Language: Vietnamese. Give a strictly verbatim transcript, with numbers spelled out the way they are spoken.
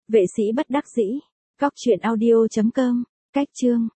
Vệ sĩ bất đắc dĩ. Góc truyện audio chấm com. Cách chương.